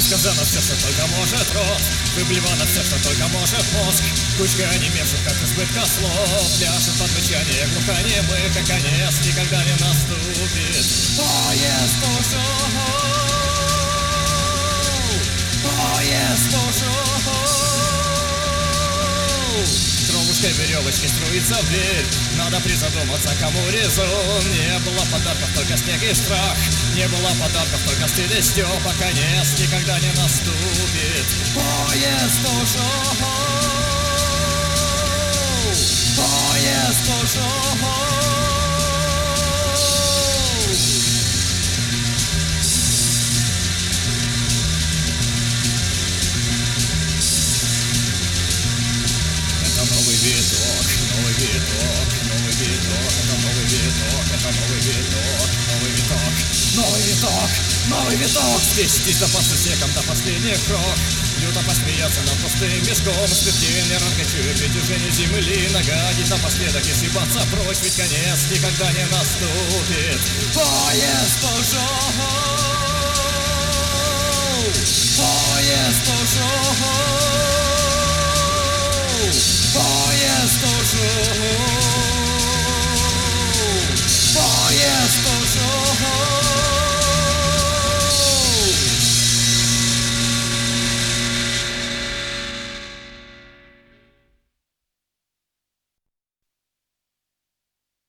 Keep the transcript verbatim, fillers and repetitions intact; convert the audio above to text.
Высказано все, что только может рот, выблевано все, что только может мозг. Кучка онемевших от избытка слов пляшет под мычание глухонемых, а конец никогда не наступит. Поезд ушел, поезд ушел. Кровушкой веревочки струится в дверь. Надо призадуматься, кому резон. Не было подарков, только снег и страх. Не было подарков, только стыд и стёб, а конец никогда не наступит. Поезд ушел, поезд ушел. Новый виток, новый виток, новый виток, это новый виток, это новый виток, новый виток, новый виток, новый виток. Спестись до последним, до последних крох, люто посмеяться над пустым мешком, смертельный раскачивает движение земли, нагадить напоследок и съебаться прочь, ведь конец никогда не наступит. Поезд ушел, поезд ушел. Поезд ушел.